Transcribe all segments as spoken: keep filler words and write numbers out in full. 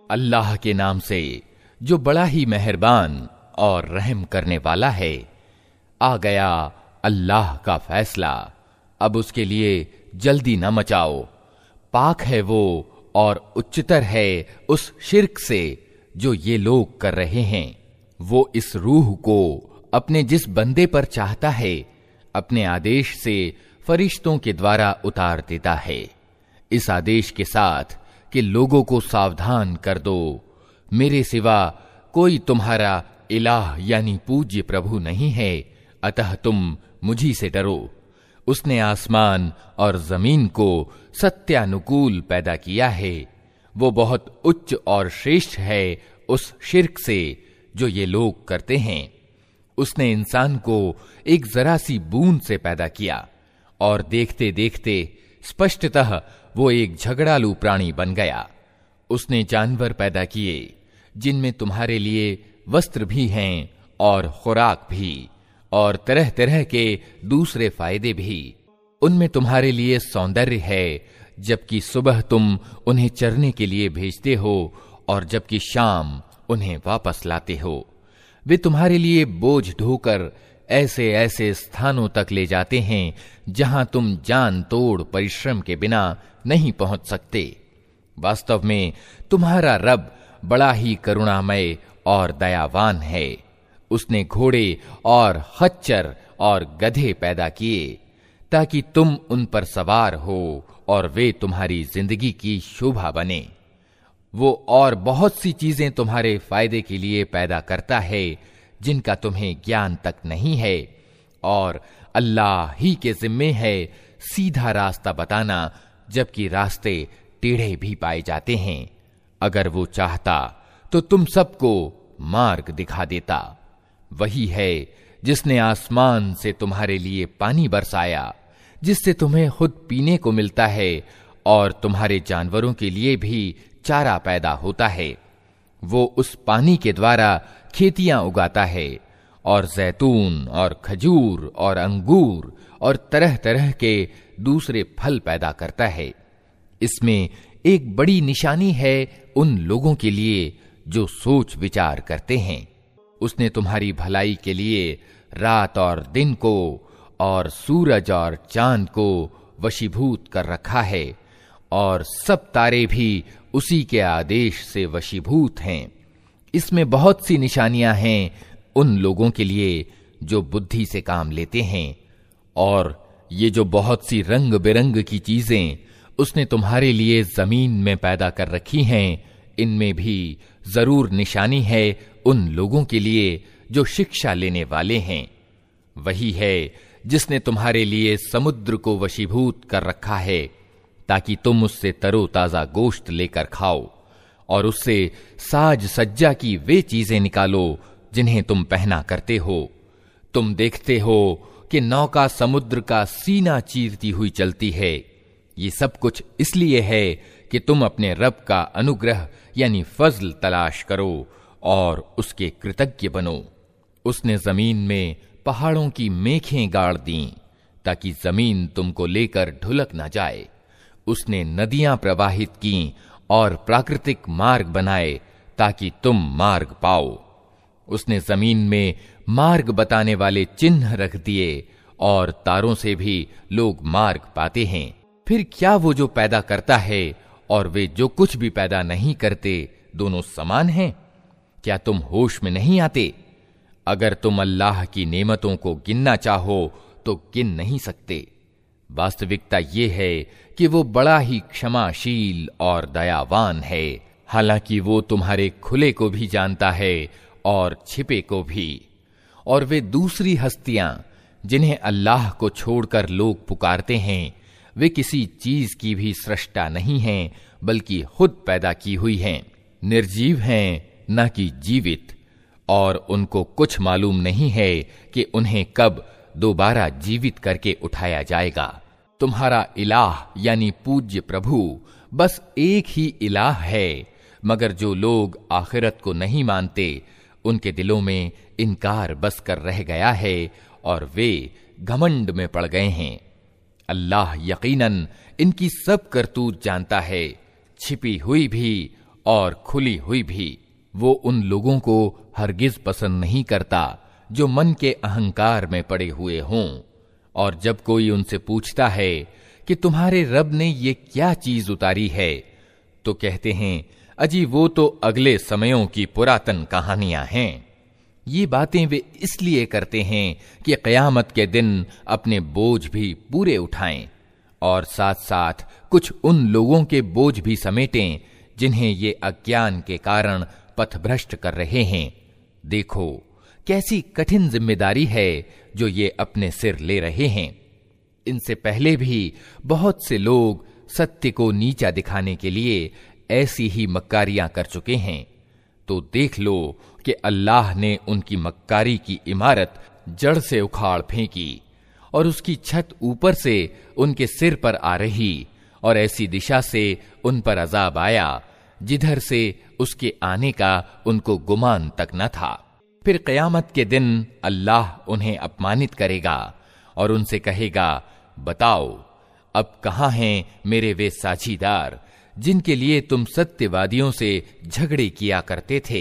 अल्लाह के नाम से जो बड़ा ही मेहरबान और रहम करने वाला है। आ गया अल्लाह का फैसला, अब उसके लिए जल्दी न मचाओ। पाक है वो और उच्चतर है उस शिर्क से जो ये लोग कर रहे हैं। वो इस रूह को अपने जिस बंदे पर चाहता है अपने आदेश से फरिश्तों के द्वारा उतार देता है, इस आदेश के साथ कि लोगों को सावधान कर दो, मेरे सिवा कोई तुम्हारा इलाह यानी पूज्य प्रभु नहीं है, अतः तुम मुझी से डरो। उसने आसमान और जमीन को सत्यानुकूल पैदा किया है। वो बहुत उच्च और श्रेष्ठ है उस शिर्क से जो ये लोग करते हैं। उसने इंसान को एक जरा सी बूंद से पैदा किया और देखते देखते स्पष्टतः वो एक झगड़ालू प्राणी बन गया। उसने जानवर पैदा किए जिनमें तुम्हारे लिए वस्त्र भी हैं और खुराक भी, और तरह तरह के दूसरे फायदे भी। उनमें तुम्हारे लिए सौंदर्य है, जबकि सुबह तुम उन्हें चरने के लिए भेजते हो और जबकि शाम उन्हें वापस लाते हो। वे तुम्हारे लिए बोझ ढोकर ऐसे ऐसे स्थानों तक ले जाते हैं जहां तुम जान तोड़ परिश्रम के बिना नहीं पहुंच सकते। वास्तव में तुम्हारा रब बड़ा ही करुणामय और दयावान है। उसने घोड़े और खच्चर और गधे पैदा किए ताकि तुम उन पर सवार हो और वे तुम्हारी जिंदगी की शोभा बने। वो और बहुत सी चीजें तुम्हारे फायदे के लिए पैदा करता है जिनका तुम्हें ज्ञान तक नहीं है, और अल्लाह ही के जिम्मे है सीधा रास्ता बताना, जबकि रास्ते टेढ़े भी पाए जाते हैं। अगर वो चाहता तो तुम सबको मार्ग दिखा देता। वही है जिसने आसमान से तुम्हारे लिए पानी बरसाया, जिससे तुम्हें खुद पीने को मिलता है और तुम्हारे जानवरों के लिए भी चारा पैदा होता है। वो उस पानी के द्वारा खेतियां उगाता है और जैतून और खजूर और अंगूर और तरह तरह के दूसरे फल पैदा करता है। इसमें एक बड़ी निशानी है उन लोगों के लिए जो सोच विचार करते हैं। उसने तुम्हारी भलाई के लिए रात और दिन को और सूरज और चांद को वशीभूत कर रखा है, और सब तारे भी उसी के आदेश से वशीभूत हैं। इसमें बहुत सी निशानियां हैं उन लोगों के लिए जो बुद्धि से काम लेते हैं। और ये जो बहुत सी रंग बिरंग की चीजें उसने तुम्हारे लिए जमीन में पैदा कर रखी हैं, इनमें भी जरूर निशानी है उन लोगों के लिए जो शिक्षा लेने वाले हैं। वही है जिसने तुम्हारे लिए समुद्र को वशीभूत कर रखा है ताकि तुम उससे तरोताजा गोश्त लेकर खाओ, और उससे साज सज्जा की वे चीजें निकालो जिन्हें तुम पहना करते हो। तुम देखते हो कि नौका समुद्र का सीना चीरती हुई चलती है। ये सब कुछ इसलिए है कि तुम अपने रब का अनुग्रह यानी फजल तलाश करो और उसके कृतज्ञ बनो। उसने जमीन में पहाड़ों की मेखें गाड़ दी ताकि जमीन तुमको लेकर ढुलक न जाए। उसने नदियां प्रवाहित की और प्राकृतिक मार्ग बनाए ताकि तुम मार्ग पाओ। उसने जमीन में मार्ग बताने वाले चिन्ह रख दिए और तारों से भी लोग मार्ग पाते हैं। फिर क्या वो जो पैदा करता है और वे जो कुछ भी पैदा नहीं करते दोनों समान हैं? क्या तुम होश में नहीं आते? अगर तुम अल्लाह की नेमतों को गिनना चाहो तो गिन नहीं सकते। वास्तविकता ये है कि वो बड़ा ही क्षमाशील और दयावान है। हालांकि वो तुम्हारे खुले को भी जानता है और छिपे को भी। और वे दूसरी हस्तियां जिन्हें अल्लाह को छोड़कर लोग पुकारते हैं, वे किसी चीज की भी सृष्टा नहीं हैं, बल्कि खुद पैदा की हुई हैं। निर्जीव हैं न कि जीवित, और उनको कुछ मालूम नहीं है कि उन्हें कब दोबारा जीवित करके उठाया जाएगा। तुम्हारा इलाह यानी पूज्य प्रभु बस एक ही इलाह है, मगर जो लोग आखिरत को नहीं मानते उनके दिलों में इनकार बस कर रह गया है और वे घमंड में पड़ गए हैं। अल्लाह यकीनन इनकी सब करतूत जानता है, छिपी हुई भी और खुली हुई भी। वो उन लोगों को हरगिज पसंद नहीं करता जो मन के अहंकार में पड़े हुए हों। और जब कोई उनसे पूछता है कि तुम्हारे रब ने ये क्या चीज उतारी है, तो कहते हैं अजी वो तो अगले समयों की पुरातन कहानियां हैं। ये बातें वे इसलिए करते हैं कि क़यामत के दिन अपने बोझ भी पूरे उठाएं और साथ साथ कुछ उन लोगों के बोझ भी समेटें जिन्हें ये अज्ञान के कारण पथभ्रष्ट कर रहे हैं। देखो कैसी कठिन जिम्मेदारी है जो ये अपने सिर ले रहे हैं। इनसे पहले भी बहुत से लोग सत्य को नीचा दिखाने के लिए ऐसी ही मक्कारियां कर चुके हैं। तो देख लो कि अल्लाह ने उनकी मक्कारी की इमारत जड़ से उखाड़ फेंकी और उसकी छत ऊपर से उनके सिर पर आ रही और ऐसी दिशा से उन पर अजाब आया जिधर से उसके आने का उनको गुमान तक न था। फिर क़यामत के दिन अल्लाह उन्हें अपमानित करेगा और उनसे कहेगा, बताओ अब कहाँ हैं मेरे वे साझीदार जिनके लिए तुम सत्यवादियों से झगड़े किया करते थे।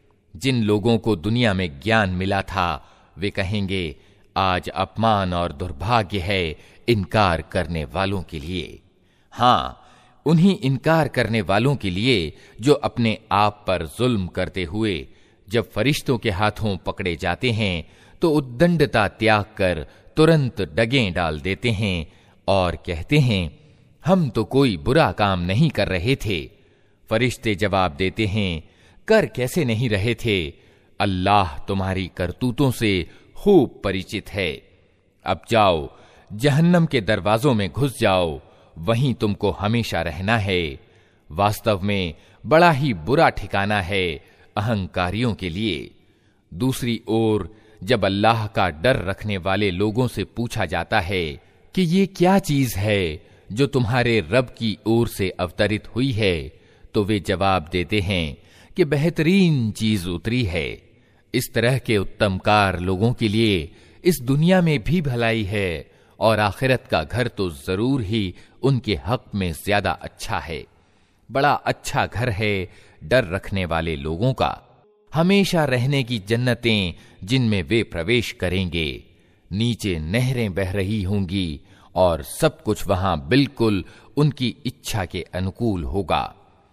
जिन लोगों को दुनिया में ज्ञान मिला था वे कहेंगे आज अपमान और दुर्भाग्य है इनकार करने वालों के लिए। हाँ, उन्हीं इनकार करने वालों के लिए जो अपने आप पर जुल्म करते हुए जब फरिश्तों के हाथों पकड़े जाते हैं तो उद्दंडता त्याग कर तुरंत डगें डाल देते हैं और कहते हैं हम तो कोई बुरा काम नहीं कर रहे थे। फरिश्ते जवाब देते हैं कर कैसे नहीं रहे थे, अल्लाह तुम्हारी करतूतों से खूब परिचित है। अब जाओ जहन्नम के दरवाजों में घुस जाओ, वहीं तुमको हमेशा रहना है। वास्तव में बड़ा ही बुरा ठिकाना है अहंकारियों के लिए। दूसरी ओर जब अल्लाह का डर रखने वाले लोगों से पूछा जाता है कि ये क्या चीज है जो तुम्हारे रब की ओर से अवतरित हुई है, तो वे जवाब देते हैं कि बेहतरीन चीज उतरी है। इस तरह के उत्तमकार लोगों के लिए इस दुनिया में भी भलाई है और आखिरत का घर तो जरूर ही उनके हक में ज्यादा अच्छा है। बड़ा अच्छा घर है डर रखने वाले लोगों का, हमेशा रहने की जन्नतें जिनमें वे प्रवेश करेंगे। नीचे नहरें बह रही होंगी और सब कुछ वहां बिल्कुल उनकी इच्छा के अनुकूल होगा।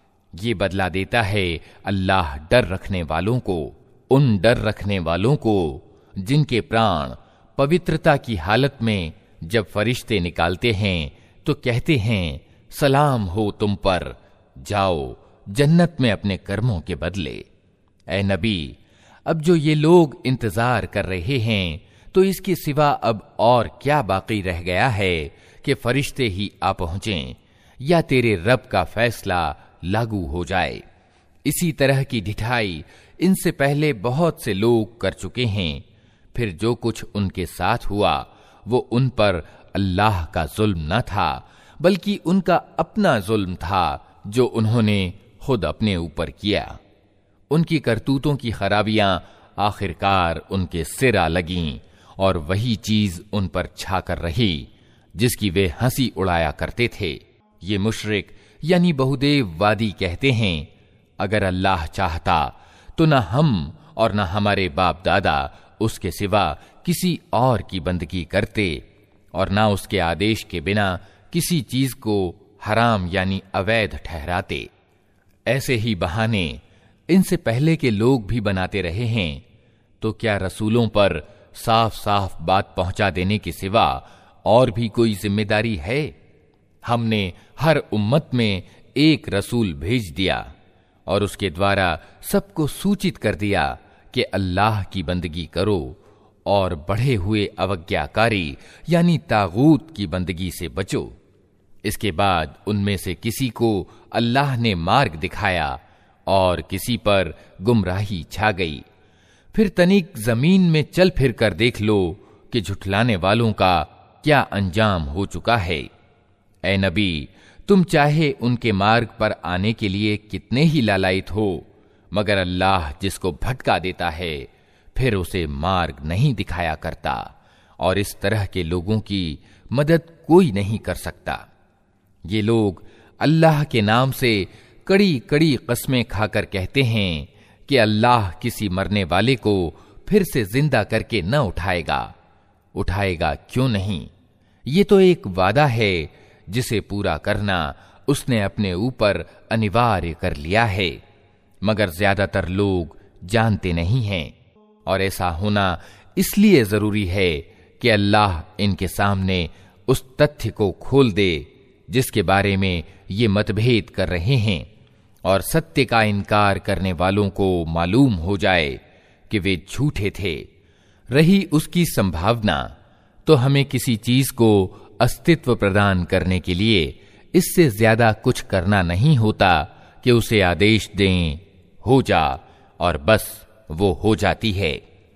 ये बदला देता है अल्लाह डर रखने वालों को, उन डर रखने वालों को जिनके प्राण पवित्रता की हालत में जब फरिश्ते निकालते हैं तो कहते हैं सलाम हो तुम पर, जाओ जन्नत में अपने कर्मों के बदले। ऐ नबी, अब जो ये लोग इंतजार कर रहे हैं तो इसके सिवा अब और क्या बाकी रह गया है कि फरिश्ते ही आ पहुंचें या तेरे रब का फैसला लागू हो जाए। इसी तरह की ढिठाई इनसे पहले बहुत से लोग कर चुके हैं। फिर जो कुछ उनके साथ हुआ वो उन पर अल्लाह का जुल्म न था बल्कि उनका अपना जुल्म था जो उन्होंने खुद अपने ऊपर किया। उनकी करतूतों की खराबियां आखिरकार उनके सिर आ लगीं और वही चीज उन पर छा कर रही जिसकी वे हंसी उड़ाया करते थे। ये मुशरिक यानी बहुदेववादी कहते हैं अगर अल्लाह चाहता तो न हम और न हमारे बाप दादा उसके सिवा किसी और की बंदगी करते और न उसके आदेश के बिना किसी चीज को हराम यानी अवैध ठहराते। ऐसे ही बहाने इनसे पहले के लोग भी बनाते रहे हैं। तो क्या रसूलों पर साफ साफ बात पहुंचा देने के सिवा और भी कोई जिम्मेदारी है? हमने हर उम्मत में एक रसूल भेज दिया और उसके द्वारा सबको सूचित कर दिया कि अल्लाह की बंदगी करो और बढ़े हुए अवज्ञाकारी यानी तागूत की बंदगी से बचो। इसके बाद उनमें से किसी को अल्लाह ने मार्ग दिखाया और किसी पर गुमराही छा गई। फिर तनिक जमीन में चल फिर कर देख लो कि झुठलाने वालों का क्या अंजाम हो चुका है। ऐ नबी, तुम चाहे उनके मार्ग पर आने के लिए कितने ही लालायित हो, मगर अल्लाह जिसको भटका देता है फिर उसे मार्ग नहीं दिखाया करता और इस तरह के लोगों की मदद कोई नहीं कर सकता। ये लोग अल्लाह के नाम से कड़ी कड़ी कस्में खाकर कहते हैं कि अल्लाह किसी मरने वाले को फिर से जिंदा करके न उठाएगा। उठाएगा क्यों नहीं? ये तो एक वादा है जिसे पूरा करना उसने अपने ऊपर अनिवार्य कर लिया है, मगर ज्यादातर लोग जानते नहीं हैं। और ऐसा होना इसलिए जरूरी है कि अल्लाह इनके सामने उस तथ्य को खोल दे जिसके बारे में ये मतभेद कर रहे हैं, और सत्य का इनकार करने वालों को मालूम हो जाए कि वे झूठे थे। रही उसकी संभावना, तो हमें किसी चीज को अस्तित्व प्रदान करने के लिए इससे ज्यादा कुछ करना नहीं होता कि उसे आदेश दें, हो जा, और बस वो हो जाती है।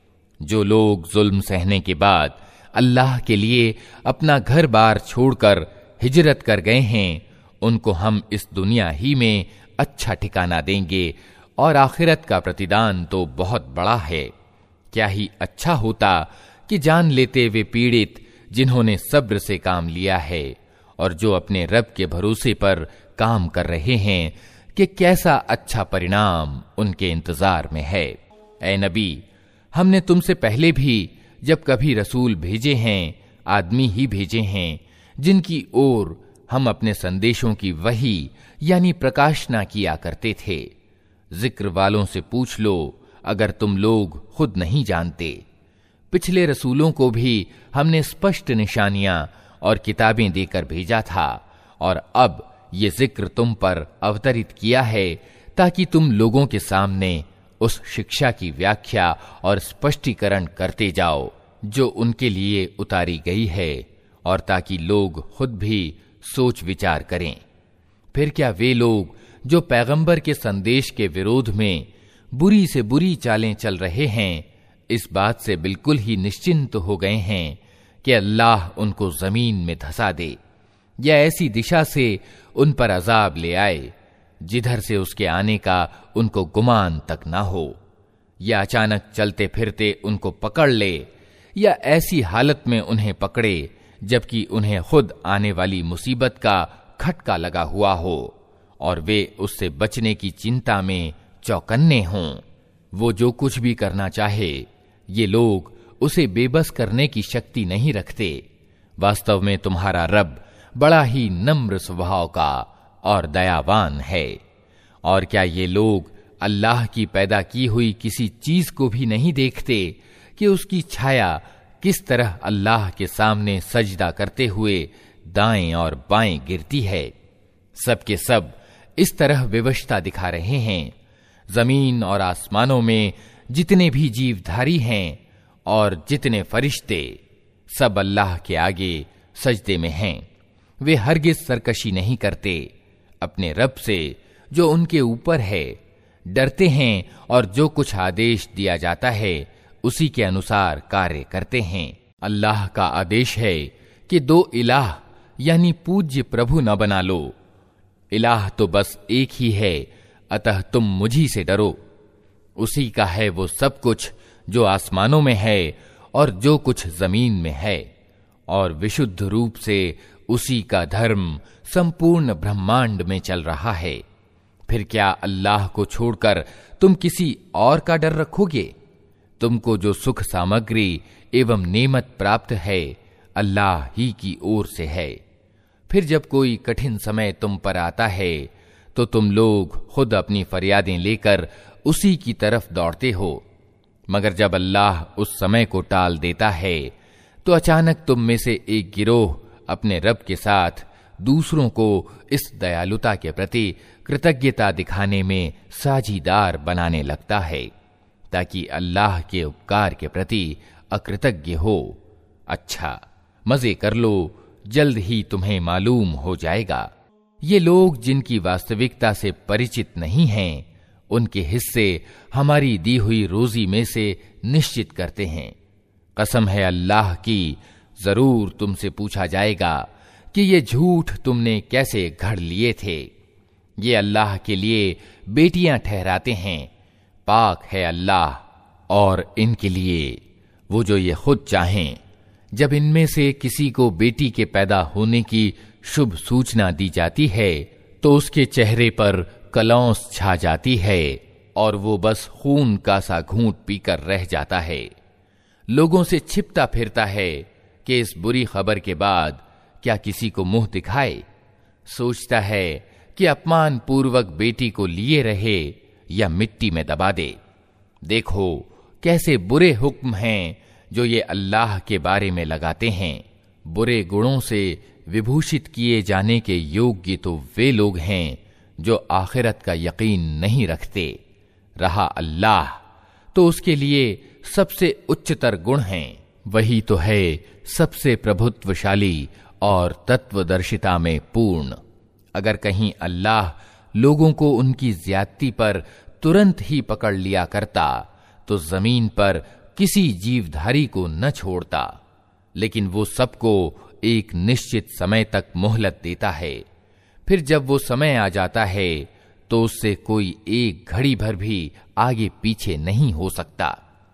जो लोग जुल्म सहने के बाद अल्लाह के लिए अपना घर बार छोड़कर हिजरत कर गए हैं, उनको हम इस दुनिया ही में अच्छा ठिकाना देंगे, और आखिरत का प्रतिदान तो बहुत बड़ा है। क्या ही अच्छा होता कि जान लेते वे पीड़ित जिन्होंने सब्र से काम लिया है और जो अपने रब के भरोसे पर काम कर रहे हैं कि कैसा अच्छा परिणाम उनके इंतजार में है। ऐ नबी, हमने तुमसे पहले भी जब कभी रसूल भेजे हैं, आदमी ही भेजे हैं जिनकी ओर हम अपने संदेशों की वही यानी प्रकाशना किया करते थे। जिक्र वालों से पूछ लो अगर तुम लोग खुद नहीं जानते। पिछले रसूलों को भी हमने स्पष्ट निशानियां और किताबें देकर भेजा था, और अब ये जिक्र तुम पर अवतरित किया है ताकि तुम लोगों के सामने उस शिक्षा की व्याख्या और स्पष्टीकरण करते जाओ जो उनके लिए उतारी गई है, और ताकि लोग खुद भी सोच विचार करें। फिर क्या वे लोग जो पैगंबर के संदेश के विरोध में बुरी से बुरी चालें चल रहे हैं, इस बात से बिल्कुल ही निश्चिंत हो गए हैं कि अल्लाह उनको जमीन में धंसा दे, या ऐसी दिशा से उन पर अजाब ले आए जिधर से उसके आने का उनको गुमान तक ना हो, या अचानक चलते फिरते उनको पकड़ ले, या ऐसी हालत में उन्हें पकड़े जबकि उन्हें खुद आने वाली मुसीबत का खटका लगा हुआ हो और वे उससे बचने की चिंता में चौकन्ने हों। वो जो कुछ भी करना चाहे, ये लोग उसे बेबस करने की शक्ति नहीं रखते। वास्तव में तुम्हारा रब बड़ा ही नम्र स्वभाव का और दयावान है। और क्या ये लोग अल्लाह की पैदा की हुई किसी चीज को भी नहीं देखते कि उसकी छाया किस तरह अल्लाह के सामने सजदा करते हुए दाएं और बाएं गिरती है? सबके सब इस तरह विवशता दिखा रहे हैं। जमीन और आसमानों में जितने भी जीवधारी हैं और जितने फरिश्ते, सब अल्लाह के आगे सजदे में हैं। वे हरगिज सरकशी नहीं करते, अपने रब से जो उनके ऊपर है डरते हैं, और जो कुछ आदेश दिया जाता है उसी के अनुसार कार्य करते हैं। अल्लाह का आदेश है कि दो इलाह यानी पूज्य प्रभु न बना लो। इलाह तो बस एक ही है, अतः तुम मुझी से डरो। उसी का है वो सब कुछ जो आसमानों में है और जो कुछ जमीन में है, और विशुद्ध रूप से उसी का धर्म संपूर्ण ब्रह्मांड में चल रहा है। फिर क्या अल्लाह को छोड़कर तुम किसी और का डर रखोगे? तुमको जो सुख सामग्री एवं नेमत प्राप्त है, अल्लाह ही की ओर से है। फिर जब कोई कठिन समय तुम पर आता है, तो तुम लोग खुद अपनी फरियादें लेकर उसी की तरफ दौड़ते हो, मगर जब अल्लाह उस समय को टाल देता है, तो अचानक तुम में से एक गिरोह अपने रब के साथ दूसरों को इस दयालुता के प्रति कृतज्ञता दिखाने में साझीदार बनाने लगता है, ताकि अल्लाह के उपकार के प्रति अकृतज्ञ हो। अच्छा, मजे कर लो, जल्द ही तुम्हें मालूम हो जाएगा। ये लोग जिनकी वास्तविकता से परिचित नहीं हैं, उनके हिस्से हमारी दी हुई रोजी में से निश्चित करते हैं। कसम है अल्लाह की, जरूर तुमसे पूछा जाएगा कि ये झूठ तुमने कैसे घड़ लिए थे। ये अल्लाह के लिए बेटियां ठहराते हैं। पाक है अल्लाह और इनके लिए वो जो ये खुद चाहें। जब इनमें से किसी को बेटी के पैदा होने की शुभ सूचना दी जाती है, तो उसके चेहरे पर कलौंस छा जाती है और वो बस खून का सा घूंट पीकर रह जाता है। लोगों से छिपता फिरता है कि इस बुरी खबर के बाद क्या किसी को मुंह दिखाए। सोचता है कि अपमान पूर्वक बेटी को लिए रहे या मिट्टी में दबा दे। देखो कैसे बुरे हुक्म हैं जो ये अल्लाह के बारे में लगाते हैं। बुरे गुणों से विभूषित किए जाने के योग्य तो वे लोग हैं जो आखिरत का यकीन नहीं रखते। रहा अल्लाह तो उसके लिए सबसे उच्चतर गुण हैं। वही तो है सबसे प्रभुत्वशाली और तत्वदर्शिता में पूर्ण। अगर कहीं अल्लाह लोगों को उनकी ज्यादती पर तुरंत ही पकड़ लिया करता तो जमीन पर किसी जीवधारी को न छोड़ता, लेकिन वो सबको एक निश्चित समय तक मोहलत देता है। फिर जब वो समय आ जाता है तो उससे कोई एक घड़ी भर भी आगे पीछे नहीं हो सकता।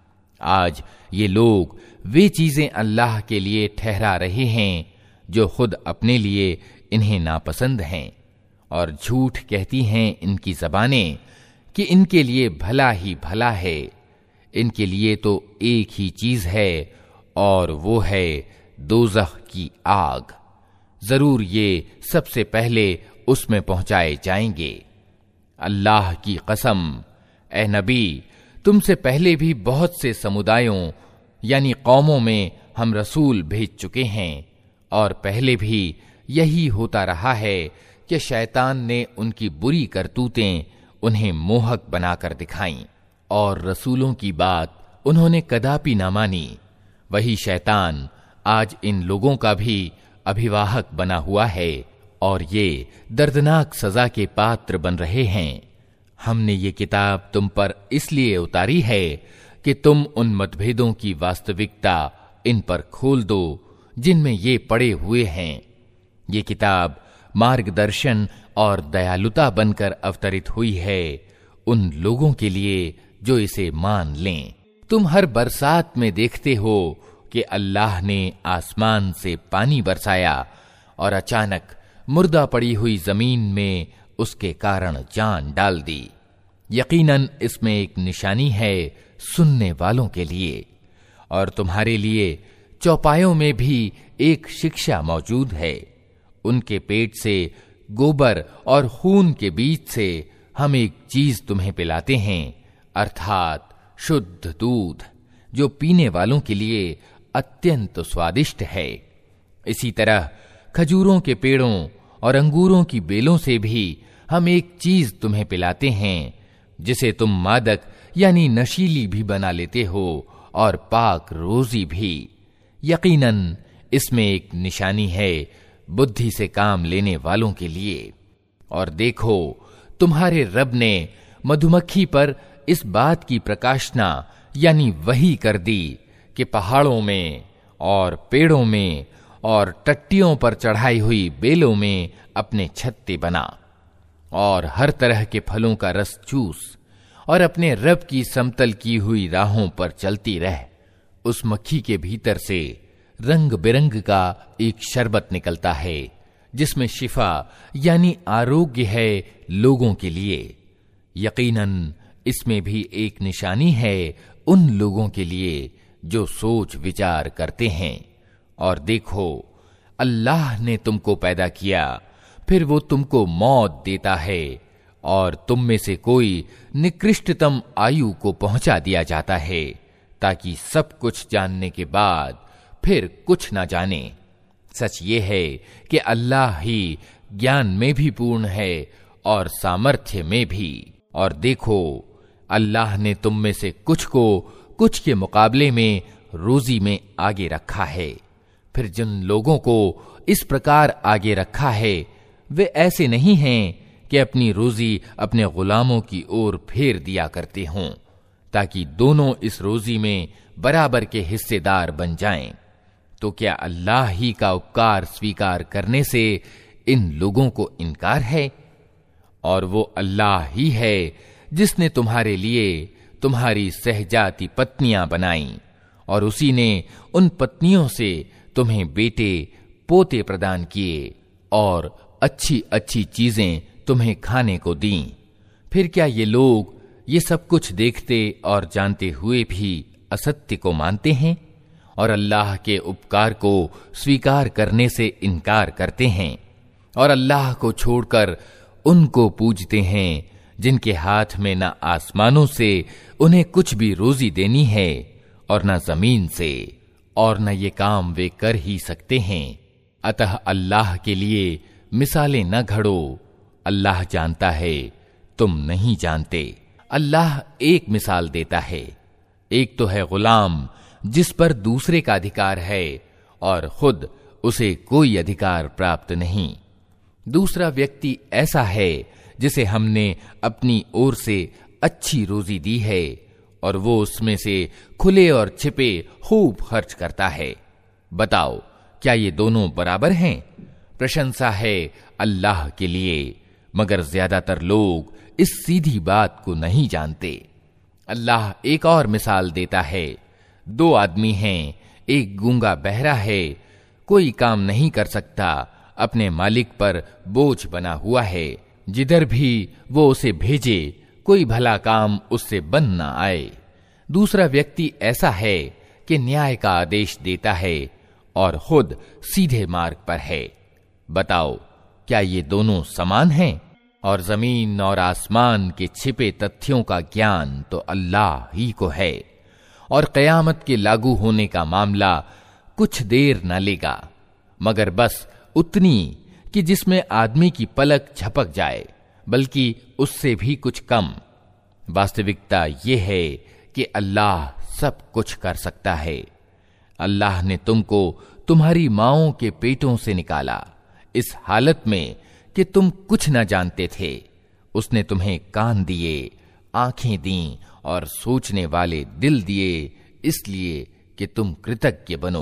आज ये लोग वे चीजें अल्लाह के लिए ठहरा रहे हैं जो खुद अपने लिए इन्हें नापसंद हैं, और झूठ कहती हैं इनकी जबानें कि इनके लिए भला ही भला है। इनके लिए तो एक ही चीज है और वो है दोज़ख की आग। जरूर ये सबसे पहले उसमें पहुंचाए जाएंगे। अल्लाह की कसम, ए नबी, तुमसे पहले भी बहुत से समुदायों यानी कौमों में हम रसूल भेज चुके हैं, और पहले भी यही होता रहा है कि शैतान ने उनकी बुरी करतूतें उन्हें मोहक बनाकर दिखाईं और रसूलों की बात उन्होंने कदापि ना मानी। वही शैतान आज इन लोगों का भी अभिवाहक बना हुआ है और ये दर्दनाक सजा के पात्र बन रहे हैं। हमने ये किताब तुम पर इसलिए उतारी है कि तुम उन मतभेदों की वास्तविकता इन पर खोल दो जिनमें ये पड़े हुए हैं। ये किताब मार्गदर्शन और दयालुता बनकर अवतरित हुई है उन लोगों के लिए जो इसे मान लें। तुम हर बरसात में देखते हो कि अल्लाह ने आसमान से पानी बरसाया और अचानक मुर्दा पड़ी हुई जमीन में उसके कारण जान डाल दी। यकीनन इसमें एक निशानी है सुनने वालों के लिए, और तुम्हारे लिए चौपायों में भी एक शिक्षा मौजूद है। उनके पेट से गोबर और खून के बीच से हम एक चीज तुम्हें पिलाते हैं, अर्थात शुद्ध दूध, जो पीने वालों के लिए अत्यंत स्वादिष्ट है। इसी तरह खजूरों के पेड़ों और अंगूरों की बेलों से भी हम एक चीज तुम्हें पिलाते हैं जिसे तुम मादक यानी नशीली भी बना लेते हो और पाक रोजी भी। यकीनन इसमें एक निशानी है बुद्धि से काम लेने वालों के लिए। और देखो, तुम्हारे रब ने मधुमक्खी पर इस बात की प्रकाशना यानी वही कर दी कि पहाड़ों में और पेड़ों में और टट्टियों पर चढ़ाई हुई बेलों में अपने छत्ते बना और हर तरह के फलों का रस चूस और अपने रब की समतल की हुई राहों पर चलती रह। उस मक्खी के भीतर से रंग बिरंग का एक शरबत निकलता है जिसमें शिफा यानी आरोग्य है लोगों के लिए। यकीनन इसमें भी एक निशानी है उन लोगों के लिए जो सोच विचार करते हैं। और देखो, अल्लाह ने तुमको पैदा किया, फिर वो तुमको मौत देता है और तुम में से कोई निकृष्टतम आयु को पहुंचा दिया जाता है ताकि सब कुछ जानने के बाद फिर कुछ ना जाने। सच ये है कि अल्लाह ही ज्ञान में भी पूर्ण है और सामर्थ्य में भी। और देखो, अल्लाह ने तुम में से कुछ को कुछ के मुकाबले में रोजी में आगे रखा है। फिर जिन लोगों को इस प्रकार आगे रखा है वे ऐसे नहीं हैं कि अपनी रोजी अपने गुलामों की ओर फेर दिया करते हों ताकि दोनों इस रोजी में बराबर के हिस्सेदार बन जाएं। तो क्या अल्लाह ही का उपकार स्वीकार करने से इन लोगों को इनकार है? और वो अल्लाह ही है जिसने तुम्हारे लिए तुम्हारी सहजाती पत्नियां बनाई और उसी ने उन पत्नियों से तुम्हें बेटे पोते प्रदान किए और अच्छी अच्छी चीजें तुम्हें खाने को दीं। फिर क्या ये लोग ये सब कुछ देखते और जानते हुए भी असत्य को मानते हैं और अल्लाह के उपकार को स्वीकार करने से इनकार करते हैं और अल्लाह को छोड़कर उनको पूजते हैं जिनके हाथ में न आसमानों से उन्हें कुछ भी रोजी देनी है और न जमीन से, और न ये काम वे कर ही सकते हैं। अतः अल्लाह के लिए मिसालें न घड़ो, अल्लाह जानता है तुम नहीं जानते। अल्लाह एक मिसाल देता है, एक तो है गुलाम जिस पर दूसरे का अधिकार है और खुद उसे कोई अधिकार प्राप्त नहीं। दूसरा व्यक्ति ऐसा है जिसे हमने अपनी ओर से अच्छी रोजी दी है और वो उसमें से खुले और छिपे खूब खर्च करता है। बताओ क्या ये दोनों बराबर हैं? प्रशंसा है अल्लाह के लिए, मगर ज्यादातर लोग इस सीधी बात को नहीं जानते। अल्लाह एक और मिसाल देता है, दो आदमी हैं, एक गूंगा बहरा है, कोई काम नहीं कर सकता, अपने मालिक पर बोझ बना हुआ है, जिधर भी वो उसे भेजे कोई भला काम उससे बन न आए। दूसरा व्यक्ति ऐसा है कि न्याय का आदेश देता है और खुद सीधे मार्ग पर है। बताओ क्या ये दोनों समान हैं? और जमीन और आसमान के छिपे तथ्यों का ज्ञान तो अल्लाह ही को है, और कयामत के लागू होने का मामला कुछ देर न लेगा, मगर बस उतनी कि जिसमें आदमी की पलक झपक जाए, बल्कि उससे भी कुछ कम। वास्तविकता यह है कि अल्लाह सब कुछ कर सकता है। अल्लाह ने तुमको तुम्हारी माओं के पेटों से निकाला इस हालत में कि तुम कुछ न जानते थे। उसने तुम्हें कान दिए, आंखें दी और सोचने वाले दिल दिए, इसलिए कि तुम कृतज्ञ बनो।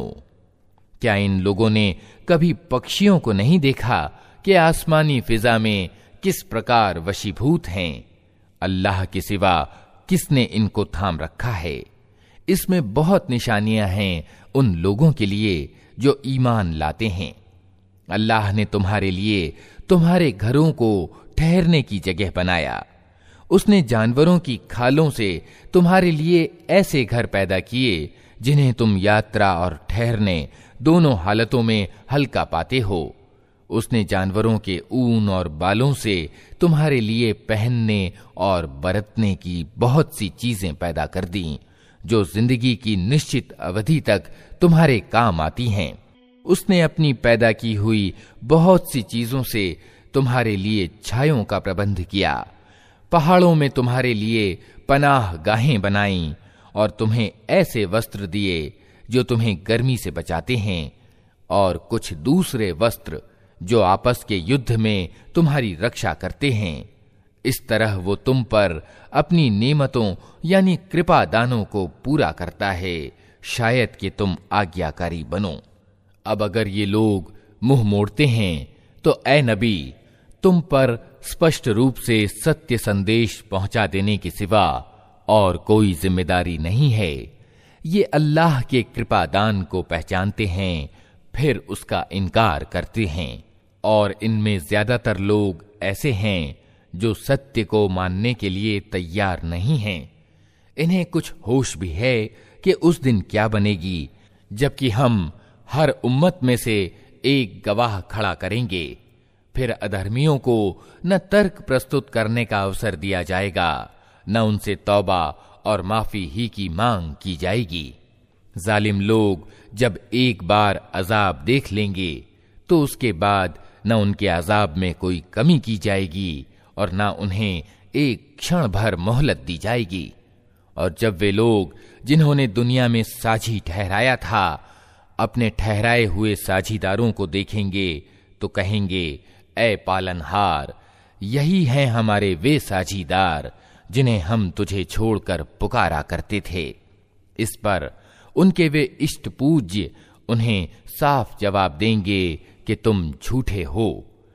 क्या इन लोगों ने कभी पक्षियों को नहीं देखा कि आसमानी फिजा में किस प्रकार वशीभूत हैं? अल्लाह के सिवा किसने इनको थाम रखा है? इसमें बहुत निशानियां हैं उन लोगों के लिए जो ईमान लाते हैं। अल्लाह ने तुम्हारे लिए तुम्हारे घरों को ठहरने की जगह बनाया। उसने जानवरों की खालों से तुम्हारे लिए ऐसे घर पैदा किए जिन्हें तुम यात्रा और ठहरने दोनों हालतों में हल्का पाते हो। उसने जानवरों के ऊन और बालों से तुम्हारे लिए पहनने और बरतने की बहुत सी चीजें पैदा कर दी, जो जिंदगी की निश्चित अवधि तक तुम्हारे काम आती हैं। उसने अपनी पैदा की हुई बहुत सी चीजों से तुम्हारे लिए छायों का प्रबंध किया। पहाड़ों में तुम्हारे लिए पनाह गाहें बनाई और तुम्हें ऐसे वस्त्र दिए जो तुम्हें गर्मी से बचाते हैं, और कुछ दूसरे वस्त्र जो आपस के युद्ध में तुम्हारी रक्षा करते हैं। इस तरह वो तुम पर अपनी नेमतों यानी कृपा दानों को पूरा करता है, शायद कि तुम आज्ञाकारी बनो। अब अगर ये लोग मुंह मोड़ते हैं तो ए नबी, तुम पर स्पष्ट रूप से सत्य संदेश पहुंचा देने के सिवा और कोई जिम्मेदारी नहीं है। ये अल्लाह के कृपा दान को पहचानते हैं, फिर उसका इनकार करते हैं, और इनमें ज्यादातर लोग ऐसे हैं जो सत्य को मानने के लिए तैयार नहीं हैं। इन्हें कुछ होश भी है कि उस दिन क्या बनेगी, जबकि हम हर उम्मत में से एक गवाह खड़ा करेंगे। फिर अधर्मियों को न तर्क प्रस्तुत करने का अवसर दिया जाएगा, न उनसे तौबा और माफी ही की मांग की जाएगी। जालिम लोग जब एक बार अजाब देख लेंगे तो उसके बाद न उनके अजाब में कोई कमी की जाएगी और न उन्हें एक क्षण भर मोहलत दी जाएगी। और जब वे लोग जिन्होंने दुनिया में साझी ठहराया था अपने ठहराए हुए साझीदारों को देखेंगे तो कहेंगे, ऐ पालनहार, यही हैं हमारे वे साझीदार जिन्हें हम तुझे छोड़कर पुकारा करते थे। इस पर उनके वे इष्ट पूज्य उन्हें साफ जवाब देंगे कि तुम झूठे हो।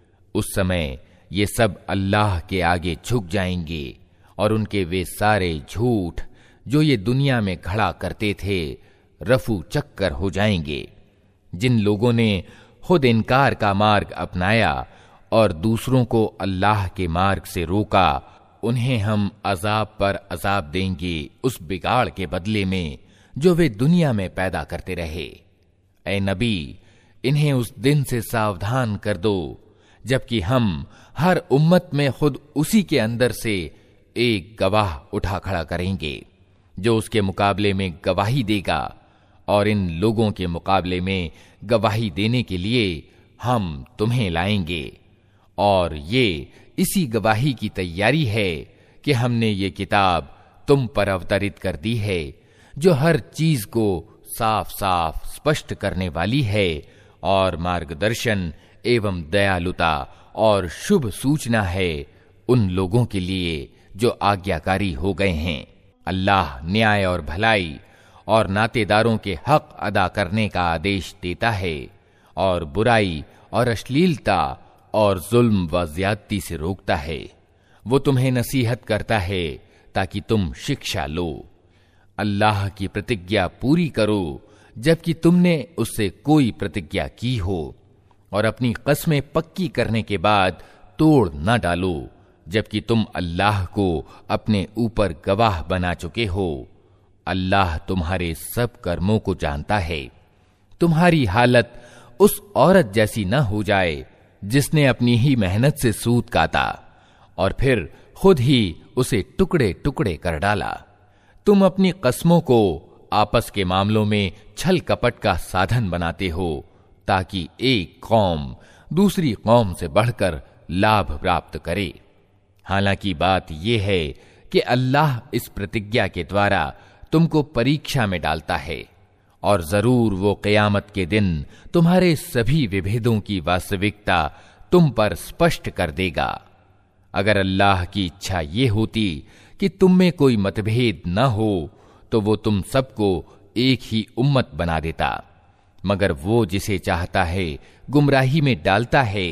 उस समय ये सब अल्लाह के आगे झुक जाएंगे और उनके वे सारे झूठ जो ये दुनिया में खड़ा करते थे रफू चक्कर हो जाएंगे। जिन लोगों ने खुद इनकार का मार्ग अपनाया और दूसरों को अल्लाह के मार्ग से रोका, उन्हें हम अजाब पर अजाब देंगे उस बिगाड़ के बदले में जो वे दुनिया में पैदा करते रहे। ए नबी, इन्हें उस दिन से सावधान कर दो जबकि हम हर उम्मत में खुद उसी के अंदर से एक गवाह उठा खड़ा करेंगे जो उसके मुकाबले में गवाही देगा, और इन लोगों के मुकाबले में गवाही देने के लिए हम तुम्हें लाएंगे। और ये इसी गवाही की तैयारी है कि हमने ये किताब तुम पर अवतरित कर दी है जो हर चीज को साफ साफ स्पष्ट करने वाली है और मार्गदर्शन एवं दयालुता और शुभ सूचना है उन लोगों के लिए जो आज्ञाकारी हो गए हैं। अल्लाह न्याय और भलाई और नातेदारों के हक अदा करने का आदेश देता है और बुराई और अश्लीलता और जुल्म व ज्यादती से रोकता है। वो तुम्हें नसीहत करता है ताकि तुम शिक्षा लो। अल्लाह की प्रतिज्ञा पूरी करो जबकि तुमने उससे कोई प्रतिज्ञा की हो, और अपनी कस्में पक्की करने के बाद तोड़ न डालो जबकि तुम अल्लाह को अपने ऊपर गवाह बना चुके हो। अल्लाह तुम्हारे सब कर्मों को जानता है। तुम्हारी हालत उस औरत जैसी न हो जाए जिसने अपनी ही मेहनत से सूत काटा और फिर खुद ही उसे टुकड़े टुकड़े कर डाला। तुम अपनी कस्मों को आपस के मामलों में छल कपट का साधन बनाते हो ताकि एक कौम दूसरी कौम से बढ़कर लाभ प्राप्त करे। हालांकि बात यह है कि अल्लाह इस प्रतिज्ञा के द्वारा तुमको परीक्षा में डालता है, और जरूर वो क़यामत के दिन तुम्हारे सभी विभेदों की वास्तविकता तुम पर स्पष्ट कर देगा। अगर अल्लाह की इच्छा ये होती कि तुम में कोई मतभेद न हो तो वो तुम सबको एक ही उम्मत बना देता, मगर वो जिसे चाहता है गुमराही में डालता है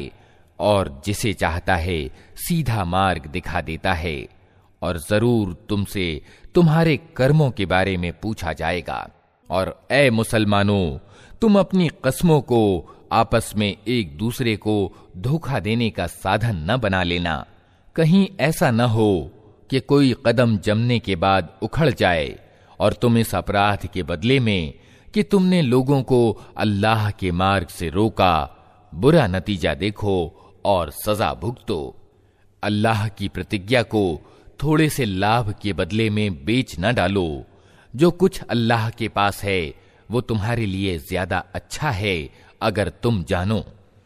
और जिसे चाहता है सीधा मार्ग दिखा देता है। और जरूर तुमसे तुम्हारे कर्मों के बारे में पूछा जाएगा। और ए मुसलमानों, तुम अपनी कस्मों को आपस में एक दूसरे को धोखा देने का साधन न बना लेना। कहीं ऐसा न हो कि कोई कदम जमने के बाद उखड़ जाए और तुम इस अपराध के बदले में कि तुमने लोगों को अल्लाह के मार्ग से रोका बुरा नतीजा देखो और सजा भुगतो। अल्लाह की प्रतिज्ञा को थोड़े से लाभ के बदले में बेच न डालो। जो कुछ अल्लाह के पास है वो तुम्हारे लिए ज्यादा अच्छा है अगर तुम जानो।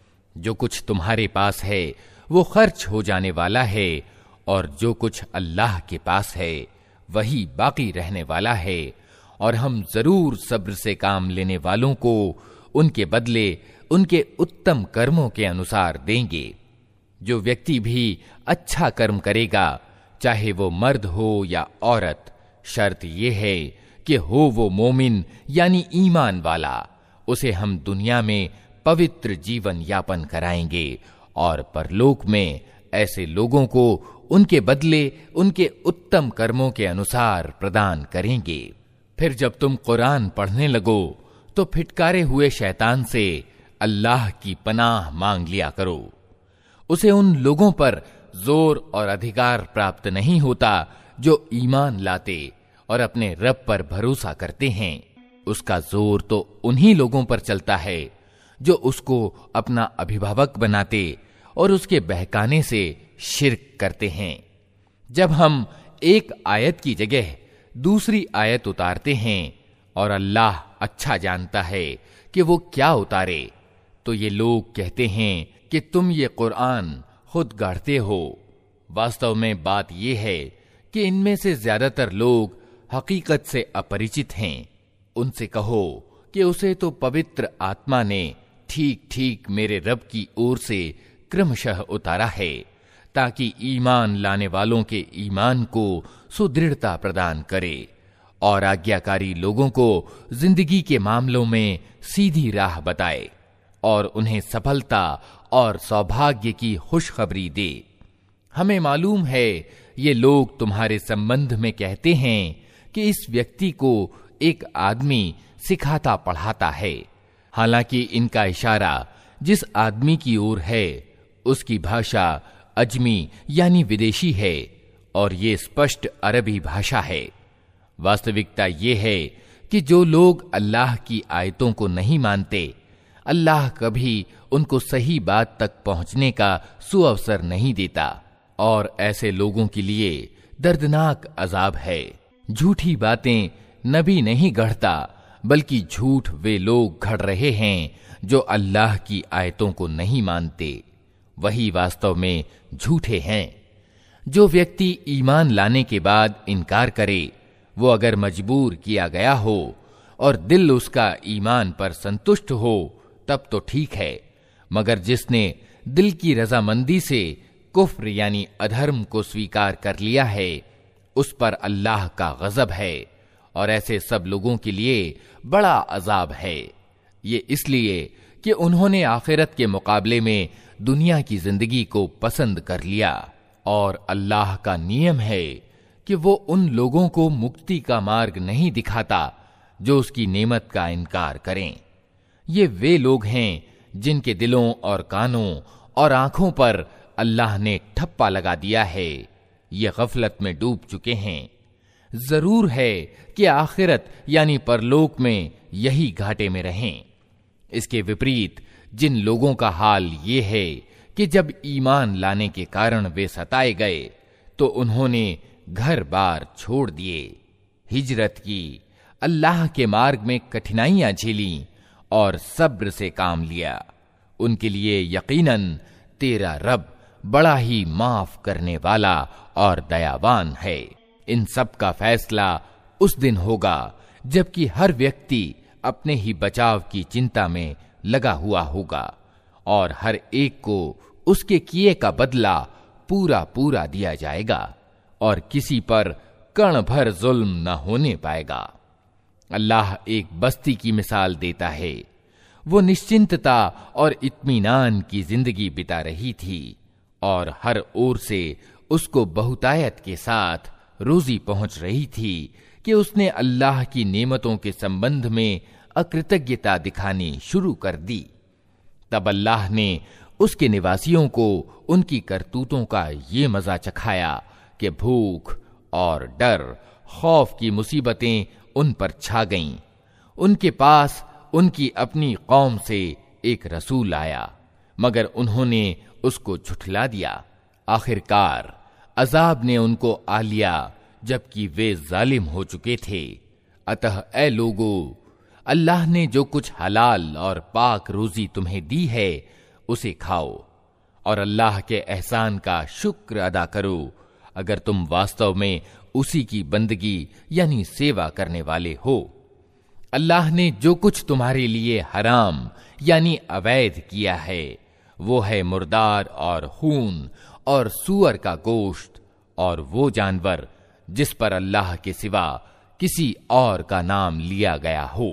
जो कुछ तुम्हारे पास है वो खर्च हो जाने वाला है, और जो कुछ अल्लाह के पास है वही बाकी रहने वाला है। और हम जरूर सब्र से काम लेने वालों को उनके बदले उनके उत्तम कर्मों के अनुसार देंगे। जो व्यक्ति भी अच्छा कर्म करेगा, चाहे वो मर्द हो या औरत, शर्त यह है कि हो वो मोमिन यानी ईमान वाला, उसे हम दुनिया में पवित्र जीवन यापन कराएंगे और परलोक में ऐसे लोगों को उनके बदले उनके उत्तम कर्मों के अनुसार प्रदान करेंगे। फिर जब तुम कुरान पढ़ने लगो तो फिटकारे हुए शैतान से अल्लाह की पनाह मांग लिया करो। उसे उन लोगों पर जोर और अधिकार प्राप्त नहीं होता जो ईमान लाते और अपने रब पर भरोसा करते हैं। उसका जोर तो उन्हीं लोगों पर चलता है जो उसको अपना अभिभावक बनाते और उसके बहकाने से शिर्क करते हैं। जब हम एक आयत की जगह दूसरी आयत उतारते हैं और अल्लाह अच्छा जानता है कि वो क्या उतारे, तो ये लोग कहते हैं कि तुम ये कुरान खुद गाढ़ते हो। वास्तव में बात यह है कि इनमें से ज्यादातर लोग हकीकत से अपरिचित हैं। उनसे कहो कि उसे तो पवित्र आत्मा ने ठीक ठीक मेरे रब की ओर से क्रमशः उतारा है, ताकि ईमान लाने वालों के ईमान को सुदृढ़ता प्रदान करे और आज्ञाकारी लोगों को जिंदगी के मामलों में सीधी राह बताए और उन्हें सफलता और सौभाग्य की खुशखबरी दे। हमें मालूम है ये लोग तुम्हारे संबंध में कहते हैं कि इस व्यक्ति को एक आदमी सिखाता पढ़ाता है, हालांकि इनका इशारा जिस आदमी की ओर है उसकी भाषा अजमी यानी विदेशी है और ये स्पष्ट अरबी भाषा है। वास्तविकता ये है कि जो लोग अल्लाह की आयतों को नहीं मानते, अल्लाह कभी उनको सही बात तक पहुंचने का सुअवसर नहीं देता, और ऐसे लोगों के लिए दर्दनाक अजाब है। झूठी बातें नबी नहीं गढ़ता, बल्कि झूठ वे लोग घड़ रहे हैं जो अल्लाह की आयतों को नहीं मानते, वही वास्तव में झूठे हैं। जो व्यक्ति ईमान लाने के बाद इनकार करे, वो अगर मजबूर किया गया हो और दिल उसका ईमान पर संतुष्ट हो तब तो ठीक है, मगर जिसने दिल की रजामंदी से कुफ्र यानी अधर्म को स्वीकार कर लिया है, उस पर अल्लाह का गजब है, और ऐसे सब लोगों के लिए बड़ा अजाब है। ये इसलिए कि उन्होंने आखिरत के मुकाबले में दुनिया की जिंदगी को पसंद कर लिया, और अल्लाह का नियम है कि वो उन लोगों को मुक्ति का मार्ग नहीं दिखाता जो उसकी नेमत का इनकार करें। ये वे लोग हैं जिनके दिलों और कानों और आंखों पर अल्लाह ने ठप्पा लगा दिया है, ये गफलत में डूब चुके हैं। जरूर है कि आखिरत यानी परलोक में यही घाटे में रहें। इसके विपरीत जिन लोगों का हाल ये है कि जब ईमान लाने के कारण वे सताए गए तो उन्होंने घर बार छोड़ दिए, हिजरत की, अल्लाह के मार्ग में कठिनाइयां झेली और सब्र से काम लिया, उनके लिए यकीनन तेरा रब बड़ा ही माफ करने वाला और दयावान है। इन सब का फैसला उस दिन होगा जबकि हर व्यक्ति अपने ही बचाव की चिंता में लगा हुआ होगा, और हर एक को उसके किए का बदला पूरा पूरा दिया जाएगा, और किसी पर कण भर जुल्म न होने पाएगा। अल्लाह एक बस्ती की मिसाल देता है। वो निश्चिंतता और इत्मीनान की जिंदगी बिता रही थी, और हर ओर से उसको बहुतायत के साथ रोजी पहुंच रही थी कि उसने अल्लाह की नेमतों के संबंध में अकृतज्ञता दिखानी शुरू कर दी। तब अल्लाह ने उसके निवासियों को उनकी करतूतों का ये मजा चखाया कि भूख और डर, खौफ की मुसीबतें उन पर छा गईं। उनके पास उनकी अपनी कौम से एक रसूल आया, मगर उन्होंने उसको झुठला दिया। आखिरकार अजाब ने उनको आ लिया जबकि वे जालिम हो चुके थे। अतः ए लोगो, अल्लाह ने जो कुछ हलाल और पाक रोजी तुम्हें दी है उसे खाओ, और अल्लाह के एहसान का शुक्र अदा करो अगर तुम वास्तव में उसी की बंदगी यानी सेवा करने वाले हो। अल्लाह ने जो कुछ तुम्हारे लिए हराम यानी अवैध किया है वो है मुर्दार और खून और सूअर का गोश्त और वो जानवर जिस पर अल्लाह के सिवा किसी और का नाम लिया गया हो।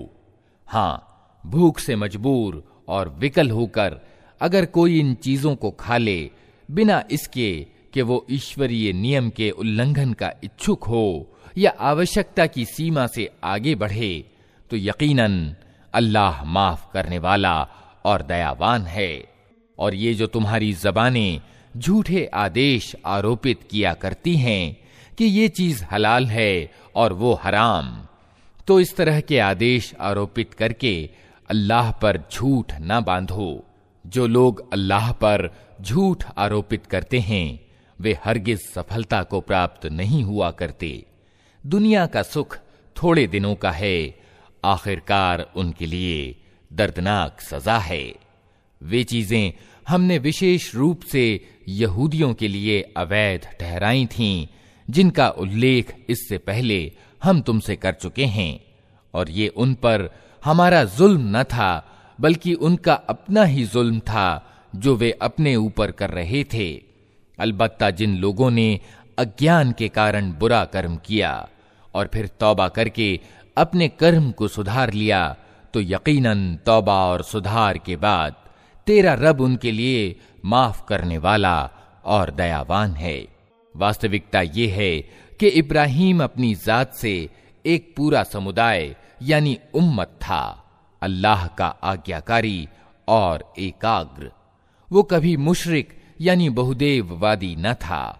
हाँ, भूख से मजबूर और विकल होकर अगर कोई इन चीजों को खा ले बिना इसके कि वो ईश्वरीय नियम के उल्लंघन का इच्छुक हो या आवश्यकता की सीमा से आगे बढ़े, तो यकीनन अल्लाह माफ करने वाला और दयावान है। और ये जो तुम्हारी जबानें झूठे आदेश आरोपित किया करती हैं कि ये चीज हलाल है और वो हराम, तो इस तरह के आदेश आरोपित करके अल्लाह पर झूठ न बांधो। जो लोग अल्लाह पर झूठ आरोपित करते हैं वे हरगिज सफलता को प्राप्त नहीं हुआ करते। दुनिया का सुख थोड़े दिनों का है, आखिरकार उनके लिए दर्दनाक सजा है। वे चीजें हमने विशेष रूप से यहूदियों के लिए अवैध ठहराई थीं, जिनका उल्लेख इससे पहले हम तुमसे कर चुके हैं, और ये उन पर हमारा जुल्म न था बल्कि उनका अपना ही जुल्म था जो वे अपने ऊपर कर रहे थे। अलबत्ता जिन लोगों ने अज्ञान के कारण बुरा कर्म किया और फिर तौबा करके अपने कर्म को सुधार लिया, तो यकीनन तौबा और सुधार के बाद तेरा रब उनके लिए माफ करने वाला और दयावान है। वास्तविकता ये है कि इब्राहिम अपनी जात से एक पूरा समुदाय यानी उम्मत था, अल्लाह का आज्ञाकारी और एकाग्र। वो कभी मुशरिक यानी बहुदेववादी न था।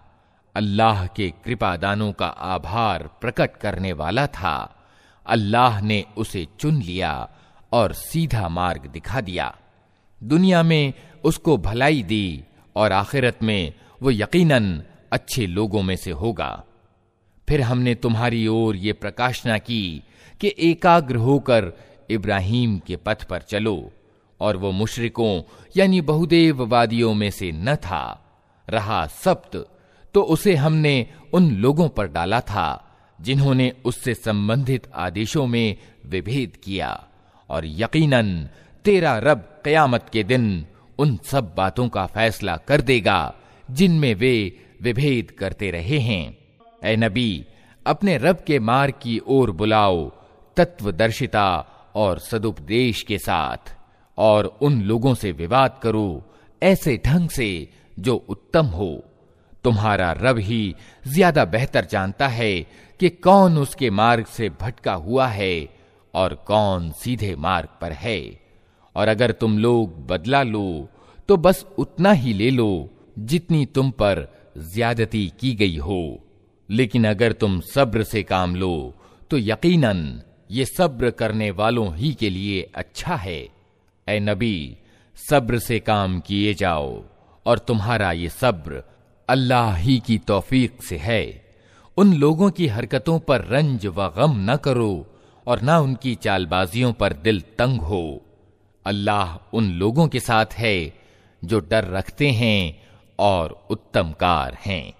अल्लाह के कृपादानों का आभार प्रकट करने वाला था, अल्लाह ने उसे चुन लिया और सीधा मार्ग दिखा दिया। दुनिया में उसको भलाई दी और आखिरत में वो यकीनन अच्छे लोगों में से होगा। फिर हमने तुम्हारी ओर ये प्रकाशना की कि एकाग्र होकर इब्राहीम के पथ पर चलो, और वो मुशरिकों यानी बहुदेववादियों में से न था। रहा सब्त, तो उसे हमने उन लोगों पर डाला था जिन्होंने उससे संबंधित आदेशों में विभेद किया, और यकीनन तेरा रब क़यामत के दिन उन सब बातों का फैसला कर देगा जिनमें वे विभेद करते रहे हैं। ऐ नबी, अपने रब के मार्ग की ओर बुलाओ तत्वदर्शिता और सदुपदेश के साथ, और उन लोगों से विवाद करो ऐसे ढंग से जो उत्तम हो। तुम्हारा रब ही ज्यादा बेहतर जानता है कि कौन उसके मार्ग से भटका हुआ है और कौन सीधे मार्ग पर है। और अगर तुम लोग बदला लो तो बस उतना ही ले लो जितनी तुम पर ज्यादती की गई हो, लेकिन अगर तुम सब्र से काम लो तो यकीनन ये सब्र करने वालों ही के लिए अच्छा है। ऐ नबी, सब्र से काम किए जाओ, और तुम्हारा ये सब्र अल्लाह ही की तौफीक से है। उन लोगों की हरकतों पर रंज व गम न करो और न उनकी चालबाजियों पर दिल तंग हो। अल्लाह उन लोगों के साथ है जो डर रखते हैं और उत्तमकार हैं।